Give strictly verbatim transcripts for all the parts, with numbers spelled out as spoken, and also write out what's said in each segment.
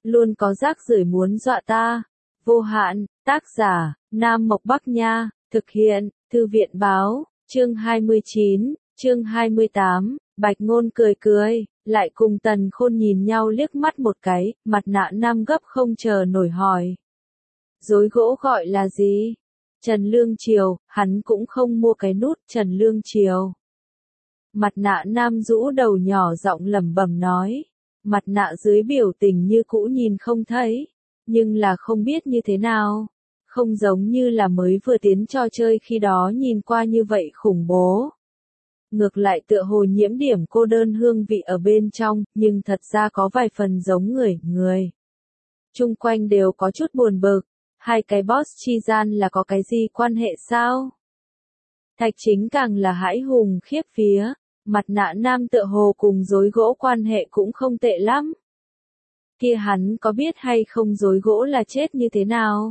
luôn có rác rưởi muốn dọa ta. Vô hạn, tác giả, Nam Mộc Bắc Nha, thực hiện, Thư viện Báo, chương hai mươi chín, chương hai mươi tám, Bạch Ngôn cười cười, lại cùng Tần Khôn nhìn nhau liếc mắt một cái, Mặt Nạ Nam gấp không chờ nổi hỏi. Rối gỗ gọi là gì? Trần Lương Triều, hắn cũng không mua cái nút Trần Lương Triều. Mặt Nạ Nam rũ đầu nhỏ giọng lẩm bẩm nói. Mặt nạ dưới biểu tình như cũ nhìn không thấy, nhưng là không biết như thế nào. Không giống như là mới vừa tiến trò chơi khi đó nhìn qua như vậy khủng bố. Ngược lại tựa hồ nhiễm điểm cô đơn hương vị ở bên trong, nhưng thật ra có vài phần giống người, người. Chung quanh đều có chút buồn bực, hai cái boss chi gian là có cái gì quan hệ sao? Thạch Chính càng là hãi hùng khiếp vía, Mặt Nạ Nam tựa hồ cùng rối gỗ quan hệ cũng không tệ lắm. Kia hắn có biết hay không rối gỗ là chết như thế nào?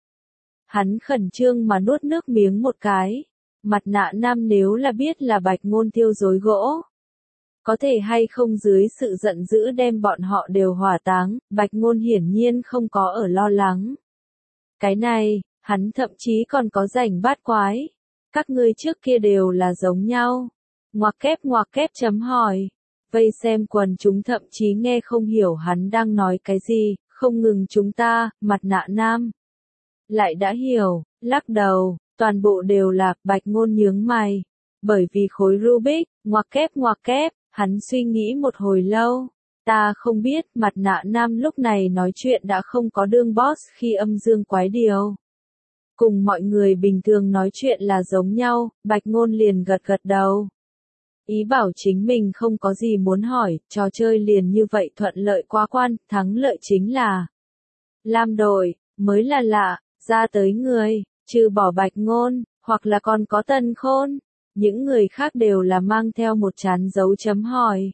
Hắn khẩn trương mà nuốt nước miếng một cái. Mặt Nạ Nam nếu là biết là Bạch Ngôn thiêu rối gỗ, có thể hay không dưới sự giận dữ đem bọn họ đều hỏa táng, Bạch Ngôn hiển nhiên không có ở lo lắng. Cái này, hắn thậm chí còn có rảnh bát quái. Các ngươi trước kia đều là giống nhau. Ngoặc kép ngoặc kép chấm hỏi. Vây xem quần chúng thậm chí nghe không hiểu hắn đang nói cái gì, không ngừng chúng ta, Mặt Nạ Nam. Lại đã hiểu, lắc đầu, toàn bộ đều là, Bạch Ngôn nhướng mày. Bởi vì khối Rubik, ngoặc kép ngoặc kép, hắn suy nghĩ một hồi lâu. Ta không biết, Mặt Nạ Nam lúc này nói chuyện đã không có đương boss khi âm dương quái điều. Cùng mọi người bình thường nói chuyện là giống nhau, Bạch Ngôn liền gật gật đầu. Ý bảo chính mình không có gì muốn hỏi, trò chơi liền như vậy thuận lợi quá quan, thắng lợi chính là Lam đội, mới là lạ, ra tới người, trừ bỏ Bạch Ngôn, hoặc là còn có Tần Khôn, những người khác đều là mang theo một trán dấu chấm hỏi.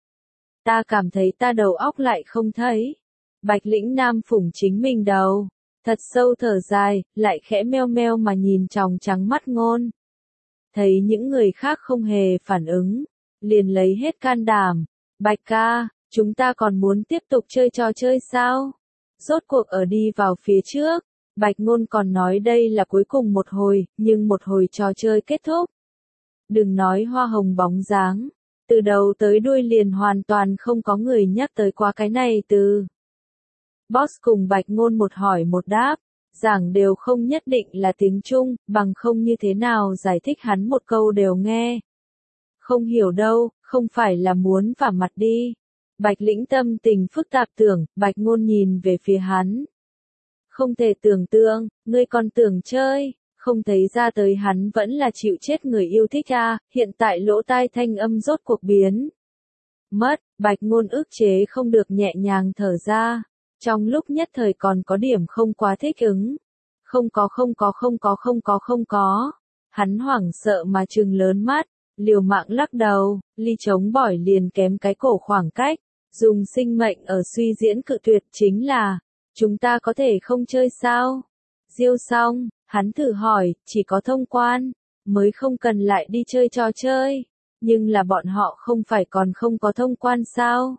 Ta cảm thấy ta đầu óc lại không thấy. Bạch Lĩnh Nam phủng chính mình đầu, thật sâu thở dài, lại khẽ meo meo mà nhìn tròng trắng mắt Ngôn. Thấy những người khác không hề phản ứng, liền lấy hết can đảm. Bạch ca, chúng ta còn muốn tiếp tục chơi trò chơi sao? Rốt cuộc ở đi vào phía trước, Bạch Ngôn còn nói đây là cuối cùng một hồi, nhưng một hồi trò chơi kết thúc. Đừng nói hoa hồng bóng dáng, từ đầu tới đuôi liền hoàn toàn không có người nhắc tới qua cái này từ. Boss cùng Bạch Ngôn một hỏi một đáp. Giảng đều không nhất định là tiếng Trung, bằng không như thế nào giải thích hắn một câu đều nghe. Không hiểu đâu, không phải là muốn vả mặt đi. Bạch Lĩnh tâm tình phức tạp tưởng, Bạch Ngôn nhìn về phía hắn. Không thể tưởng tượng, ngươi còn tưởng chơi, không thấy ra tới hắn vẫn là chịu chết người yêu thích à, hiện tại lỗ tai thanh âm rốt cuộc biến. Mất, Bạch Ngôn ức chế không được nhẹ nhàng thở ra. Trong lúc nhất thời còn có điểm không quá thích ứng. Không có không có không có không có không có. Hắn hoảng sợ mà trừng lớn mắt, liều mạng lắc đầu, ly chống bỏi liền kém cái cổ khoảng cách. Dùng sinh mệnh ở suy diễn cự tuyệt chính là, chúng ta có thể không chơi sao? Diêu xong, hắn thử hỏi, chỉ có thông quan, mới không cần lại đi chơi trò chơi. Nhưng là bọn họ không phải còn không có thông quan sao?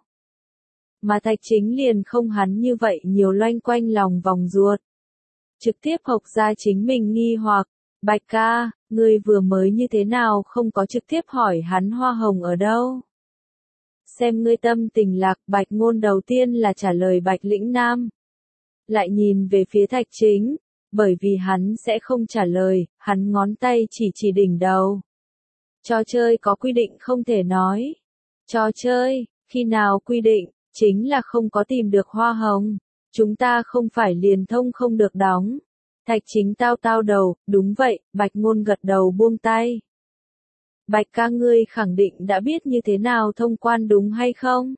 Mà Thạch Chính liền không hắn như vậy nhiều loanh quanh lòng vòng ruột. Trực tiếp học ra chính mình nghi hoặc, Bạch ca, ngươi vừa mới như thế nào không có trực tiếp hỏi hắn hoa hồng ở đâu. Xem ngươi tâm tình lạc, Bạch Ngôn đầu tiên là trả lời Bạch Lĩnh Nam. Lại nhìn về phía Thạch Chính, bởi vì hắn sẽ không trả lời, hắn ngón tay chỉ chỉ đỉnh đầu. Trò chơi có quy định không thể nói. Trò chơi, khi nào quy định? Chính là không có tìm được hoa hồng, chúng ta không phải liền thông không được đóng. Thạch Chính tao tao đầu, đúng vậy, Bạch Ngôn gật đầu buông tay. Bạch ca ngươi khẳng định đã biết như thế nào thông quan đúng hay không?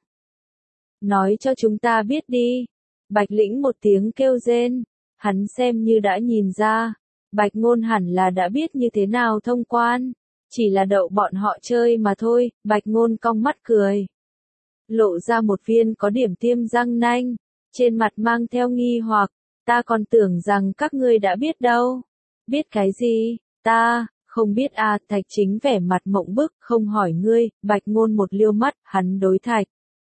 Nói cho chúng ta biết đi. Bạch Lĩnh một tiếng kêu rên, hắn xem như đã nhìn ra, Bạch Ngôn hẳn là đã biết như thế nào thông quan, chỉ là đậu bọn họ chơi mà thôi. Bạch Ngôn cong mắt cười. Lộ ra một viên có điểm tiêm răng nanh, trên mặt mang theo nghi hoặc, ta còn tưởng rằng các ngươi đã biết đâu. Biết cái gì? Ta, không biết à, Thạch Chính vẻ mặt mộng bức, không hỏi ngươi, Bạch Ngôn một liêu mắt, hắn đối Thạch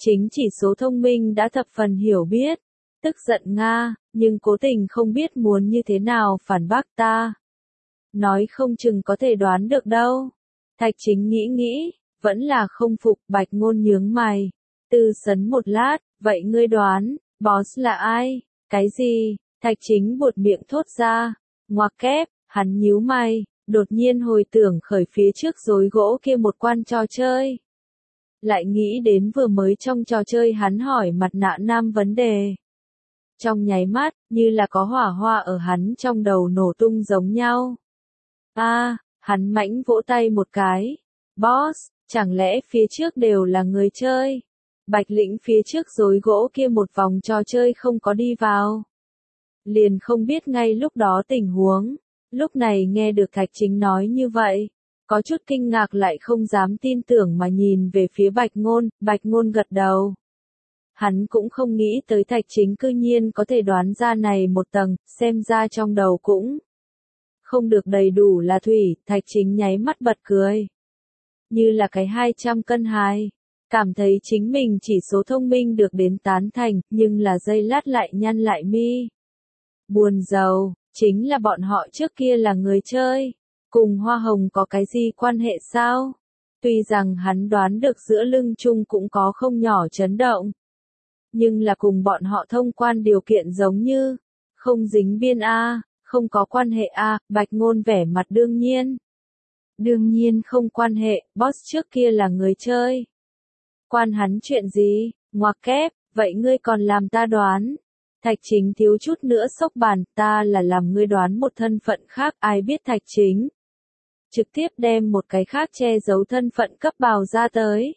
Chính chỉ số thông minh đã thập phần hiểu biết, tức giận Nga, nhưng cố tình không biết muốn như thế nào phản bác ta. Nói không chừng có thể đoán được đâu. Thạch Chính nghĩ nghĩ, vẫn là không phục. Bạch Ngôn nhướng mày, tư sấn một lát, vậy ngươi đoán, boss là ai? Cái gì? Thạch Chính buột miệng thốt ra, ngoặc kép, hắn nhíu mày, đột nhiên hồi tưởng khởi phía trước rối gỗ kia một quan trò chơi. Lại nghĩ đến vừa mới trong trò chơi hắn hỏi mặt nạ nam vấn đề. Trong nháy mắt, như là có hỏa hoa ở hắn trong đầu nổ tung giống nhau. A, à, hắn mãnh vỗ tay một cái. Boss, chẳng lẽ phía trước đều là người chơi? Bạch Lĩnh phía trước rối gỗ kia một vòng trò chơi không có đi vào. Liền không biết ngay lúc đó tình huống. Lúc này nghe được Thạch Chính nói như vậy, có chút kinh ngạc lại không dám tin tưởng mà nhìn về phía Bạch Ngôn. Bạch Ngôn gật đầu. Hắn cũng không nghĩ tới Thạch Chính cư nhiên có thể đoán ra này một tầng, xem ra trong đầu cũng không được đầy đủ là thủy. Thạch Chính nháy mắt bật cười. Như là cái hai trăm cân hài. Cảm thấy chính mình chỉ số thông minh được đến tán thành, nhưng là giây lát lại nhăn lại mi. Buồn rầu, chính là bọn họ trước kia là người chơi. Cùng Hoa Hồng có cái gì quan hệ sao? Tuy rằng hắn đoán được giữa lưng chung cũng có không nhỏ chấn động. Nhưng là cùng bọn họ thông quan điều kiện giống như, không dính biên A, không có quan hệ A. Bạch Ngôn vẻ mặt đương nhiên. Đương nhiên không quan hệ, boss trước kia là người chơi. Quan hắn chuyện gì? Ngoặc kép, vậy ngươi còn làm ta đoán. Thạch Chính thiếu chút nữa sốc bàn, ta là làm ngươi đoán một thân phận khác, ai biết Thạch Chính. Trực tiếp đem một cái khác che giấu thân phận cấp bào ra tới.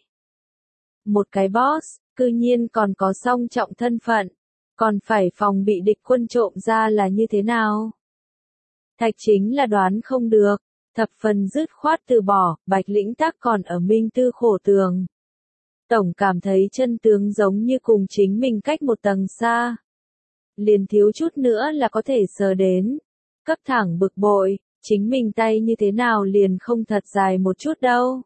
Một cái boss, cư nhiên còn có song trọng thân phận, còn phải phòng bị địch quân trộm ra là như thế nào? Thạch Chính là đoán không được, thập phần dứt khoát từ bỏ. Bạch Lĩnh Tắc còn ở minh tư khổ tường. Tổng cảm thấy chân tướng giống như cùng chính mình cách một tầng xa. Liền thiếu chút nữa là có thể sờ đến. Cấp thẳng bực bội, chính mình tay như thế nào liền không thật dài một chút đâu.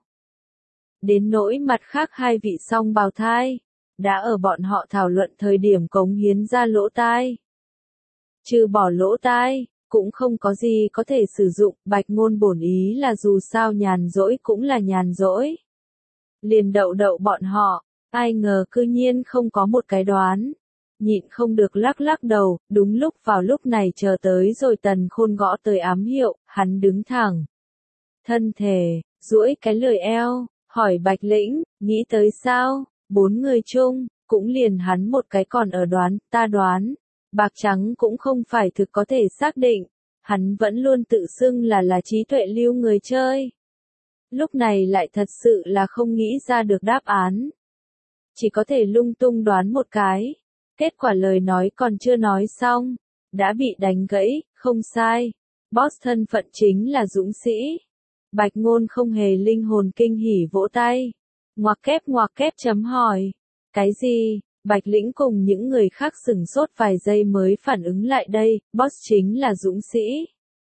Đến nỗi mặt khác hai vị song bào thai, đã ở bọn họ thảo luận thời điểm cống hiến ra lỗ tai. Trừ bỏ lỗ tai, cũng không có gì có thể sử dụng. Bạch Ngôn bổn ý là dù sao nhàn rỗi cũng là nhàn rỗi. Liền đậu đậu bọn họ, ai ngờ cư nhiên không có một cái đoán. Nhịn không được lắc lắc đầu, đúng lúc vào lúc này chờ tới rồi Tần Khôn gõ tới ám hiệu, hắn đứng thẳng. Thân thể, duỗi cái lười eo, hỏi Bạch Lĩnh, nghĩ tới sao? Bốn người chung, cũng liền hắn một cái còn ở đoán, ta đoán. Bạc trắng cũng không phải thực có thể xác định, hắn vẫn luôn tự xưng là là trí tuệ lưu người chơi. Lúc này lại thật sự là không nghĩ ra được đáp án. Chỉ có thể lung tung đoán một cái. Kết quả lời nói còn chưa nói xong, đã bị đánh gãy, không sai. Boss thân phận chính là dũng sĩ. Bạch Ngôn không hề linh hồn kinh hỉ vỗ tay. Ngoặc kép ngoặc kép chấm hỏi. Cái gì? Bạch Lĩnh cùng những người khác sửng sốt vài giây mới phản ứng lại đây, boss chính là dũng sĩ.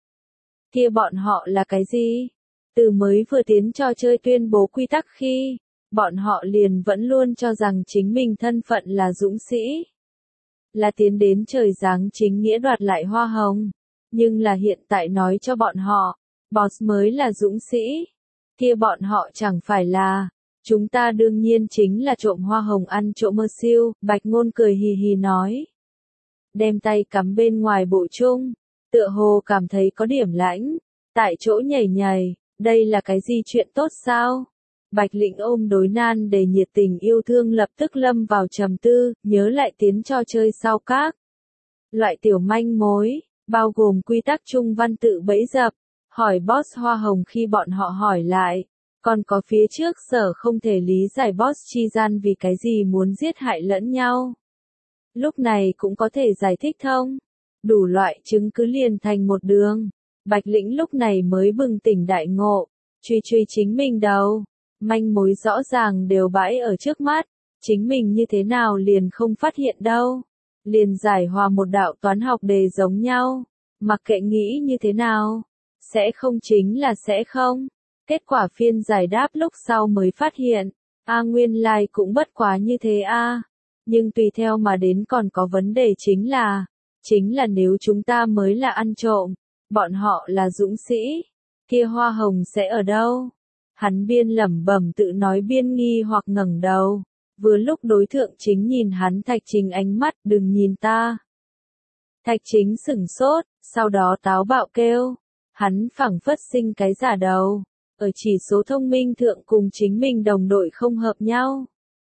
Kia bọn họ là cái gì? Từ mới vừa tiến trò chơi tuyên bố quy tắc khi, bọn họ liền vẫn luôn cho rằng chính mình thân phận là dũng sĩ. Là tiến đến trời giáng chính nghĩa đoạt lại hoa hồng. Nhưng là hiện tại nói cho bọn họ, boss mới là dũng sĩ. Kia bọn họ chẳng phải là, chúng ta đương nhiên chính là trộm hoa hồng ăn trộm mơ siêu. Bạch Ngôn cười hì hì nói. Đem tay cắm bên ngoài bộ chung, tựa hồ cảm thấy có điểm lãnh, tại chỗ nhảy nhảy, đây là cái gì chuyện tốt sao? Bạch Lĩnh ôm đối nan để nhiệt tình yêu thương lập tức lâm vào trầm tư, nhớ lại tiến trò chơi sau các loại tiểu manh mối, bao gồm quy tắc chung văn tự bẫy dập, hỏi boss hoa hồng khi bọn họ hỏi lại, còn có phía trước sở không thể lý giải boss chi gian vì cái gì muốn giết hại lẫn nhau. Lúc này cũng có thể giải thích thông, đủ loại chứng cứ liền thành một đường. Bạch Lĩnh lúc này mới bừng tỉnh đại ngộ, truy truy chính mình đầu. Manh mối rõ ràng đều bãi ở trước mắt, chính mình như thế nào liền không phát hiện đâu. Liền giải hòa một đạo toán học đề giống nhau, mặc kệ nghĩ như thế nào, sẽ không chính là sẽ không. Kết quả phiên giải đáp lúc sau mới phát hiện, A nguyên lai cũng bất quá như thế a. Nhưng tùy theo mà đến còn có vấn đề chính là, chính là nếu chúng ta mới là ăn trộm, bọn họ là dũng sĩ, kia hoa hồng sẽ ở đâu? Hắn biên lẩm bẩm tự nói biên nghi hoặc ngẩng đầu, vừa lúc đối thượng chính nhìn hắn Thạch Chính ánh mắt, đừng nhìn ta. Thạch Chính sửng sốt, sau đó táo bạo kêu, hắn phảng phất sinh cái giả đầu, ở chỉ số thông minh thượng cùng chính mình đồng đội không hợp nhau.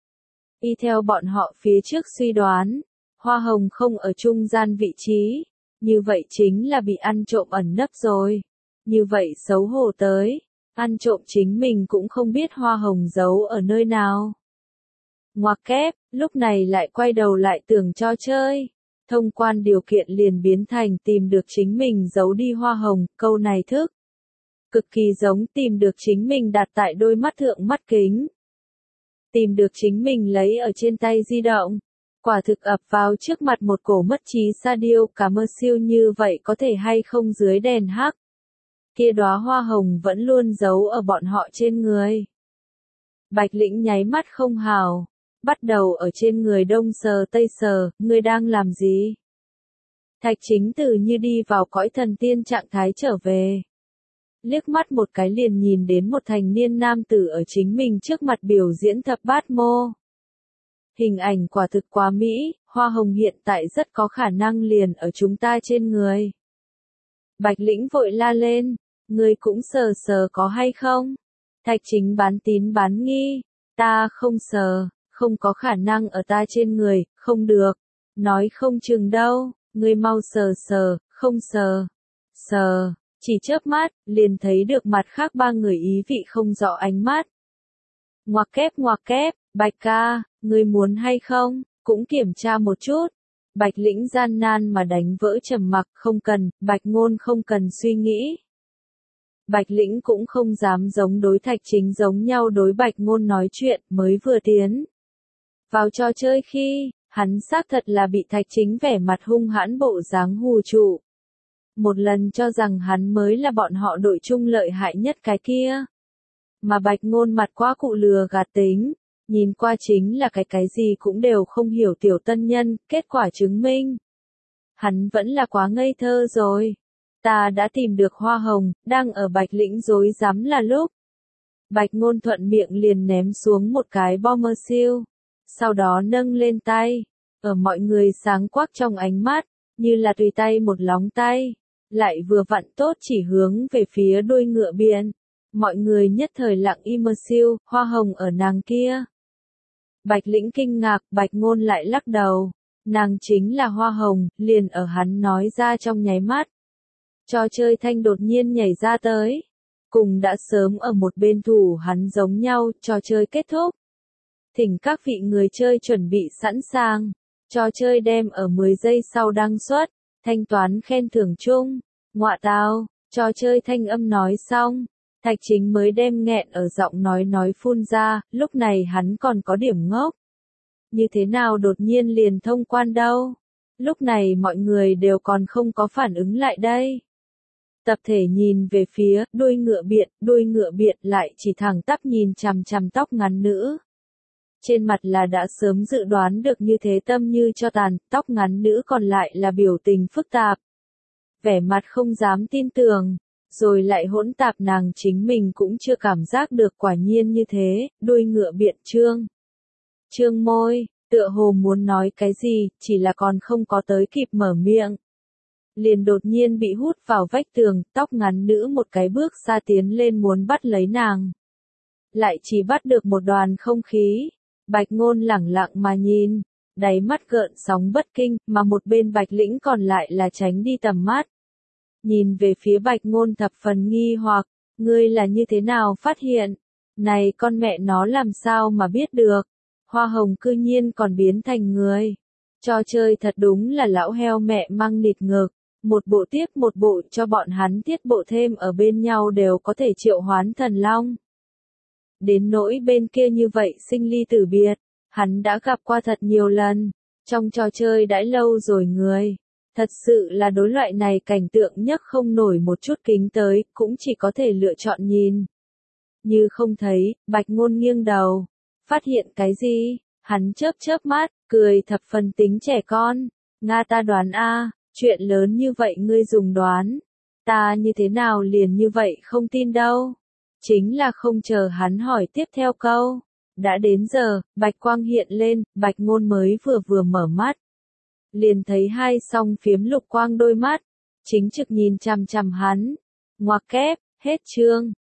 Y theo bọn họ phía trước suy đoán, hoa hồng không ở trung gian vị trí, như vậy chính là bị ăn trộm ẩn nấp rồi. Như vậy xấu hổ tới, ăn trộm chính mình cũng không biết hoa hồng giấu ở nơi nào. Ngoặc kép, lúc này lại quay đầu lại tưởng cho chơi. Thông quan điều kiện liền biến thành tìm được chính mình giấu đi hoa hồng, câu này thức. Cực kỳ giống tìm được chính mình đặt tại đôi mắt thượng mắt kính. Tìm được chính mình lấy ở trên tay di động. Quả thực ập vào trước mặt một cổ mất trí sa điêu cả mơ siêu như vậy có thể hay không dưới đèn hắc. Kia đóa hoa hồng vẫn luôn giấu ở bọn họ trên người. Bạch Lĩnh nháy mắt không hào. Bắt đầu ở trên người đông sờ tây sờ, ngươi đang làm gì? Thạch Chính từ như đi vào cõi thần tiên trạng thái trở về. Liếc mắt một cái liền nhìn đến một thành niên nam tử ở chính mình trước mặt biểu diễn thập bát mô. Hình ảnh quả thực quá mỹ, hoa hồng hiện tại rất có khả năng liền ở chúng ta trên người. Bạch Lĩnh vội la lên, ngươi cũng sờ sờ có hay không? Thạch Chính bán tín bán nghi, ta không sờ. Không có khả năng ở ta trên người, không được. Nói không chừng đâu, ngươi mau sờ sờ, không sờ. Sờ, chỉ chớp mắt, liền thấy được mặt khác ba người ý vị không rõ ánh mắt. Ngoặc kép ngoặc kép, Bạch ca, ngươi muốn hay không, cũng kiểm tra một chút. Bạch Lĩnh gian nan mà đánh vỡ trầm mặc, không cần, Bạch Ngôn không cần suy nghĩ. Bạch Lĩnh cũng không dám giống đối Thạch Chính giống nhau đối Bạch Ngôn nói chuyện, mới vừa tiến vào trò chơi khi, hắn xác thật là bị Thạch Chính vẻ mặt hung hãn bộ dáng hù trụ. Một lần cho rằng hắn mới là bọn họ đội chung lợi hại nhất cái kia. Mà Bạch Ngôn mặt quá cụ lừa gạt tính, nhìn qua chính là cái cái gì cũng đều không hiểu tiểu tân nhân, kết quả chứng minh. Hắn vẫn là quá ngây thơ rồi. Ta đã tìm được hoa hồng, đang ở Bạch Lĩnh dối rắm là lúc. Bạch Ngôn thuận miệng liền ném xuống một cái bomber siêu. Sau đó nâng lên tay, ở mọi người sáng quắc trong ánh mắt, như là tùy tay một lóng tay, lại vừa vặn tốt chỉ hướng về phía đuôi ngựa biển. Mọi người nhất thời lặng im mơ siêu, hoa hồng ở nàng kia. Bạch Lĩnh kinh ngạc, Bạch Ngôn lại lắc đầu, nàng chính là hoa hồng, liền ở hắn nói ra trong nháy mắt. Trò chơi thanh đột nhiên nhảy ra tới, cùng đã sớm ở một bên thủ hắn giống nhau, trò chơi kết thúc. Thỉnh các vị người chơi chuẩn bị sẵn sàng. Trò chơi đem ở mười giây sau đăng xuất. Thanh toán khen thưởng chung. Ngọa tào, trò chơi thanh âm nói xong. Thạch Chính mới đem nghẹn ở giọng nói nói phun ra, lúc này hắn còn có điểm ngốc. Như thế nào đột nhiên liền thông quan đâu? Lúc này mọi người đều còn không có phản ứng lại đây. Tập thể nhìn về phía, đuôi ngựa biện, đuôi ngựa biện lại chỉ thẳng tắp nhìn chằm chằm tóc ngắn nữ. Trên mặt là đã sớm dự đoán được như thế tâm như cho tàn, tóc ngắn nữ còn lại là biểu tình phức tạp. Vẻ mặt không dám tin tưởng, rồi lại hỗn tạp nàng chính mình cũng chưa cảm giác được quả nhiên như thế, đuôi ngựa biện trương. Trương môi, tựa hồ muốn nói cái gì, chỉ là còn không có tới kịp mở miệng. Liền đột nhiên bị hút vào vách tường, tóc ngắn nữ một cái bước xa tiến lên muốn bắt lấy nàng. Lại chỉ bắt được một đoàn không khí. Bạch Ngôn lẳng lặng mà nhìn, đáy mắt gợn sóng bất kinh, mà một bên Bạch Lĩnh còn lại là tránh đi tầm mắt. Nhìn về phía Bạch Ngôn thập phần nghi hoặc, ngươi là như thế nào phát hiện? Này con mẹ nó làm sao mà biết được? Hoa hồng cư nhiên còn biến thành người. Trò chơi thật đúng là lão heo mẹ măng nịt ngược, một bộ tiếp một bộ cho bọn hắn tiết bộ thêm ở bên nhau đều có thể triệu hoán thần long. Đến nỗi bên kia như vậy sinh ly tử biệt, hắn đã gặp qua thật nhiều lần, trong trò chơi đãi lâu rồi người. Thật sự là đối loại này cảnh tượng nhất không nổi một chút kính tới, cũng chỉ có thể lựa chọn nhìn. Như không thấy, Bạch Ngôn nghiêng đầu, Phát hiện cái gì? Hắn chớp chớp mắt, cười thập phần tính trẻ con. Nga ta đoán a, chuyện lớn như vậy ngươi dùng đoán. Ta như thế nào liền như vậy không tin đâu. Chính là không chờ hắn hỏi tiếp theo câu. Đã đến giờ, bạch quang hiện lên, bạch ngôn mới vừa vừa mở mắt. Liền thấy hai song phiếm lục quang đôi mắt. Chính trực nhìn chằm chằm hắn. Ngoặc kép, hết chương.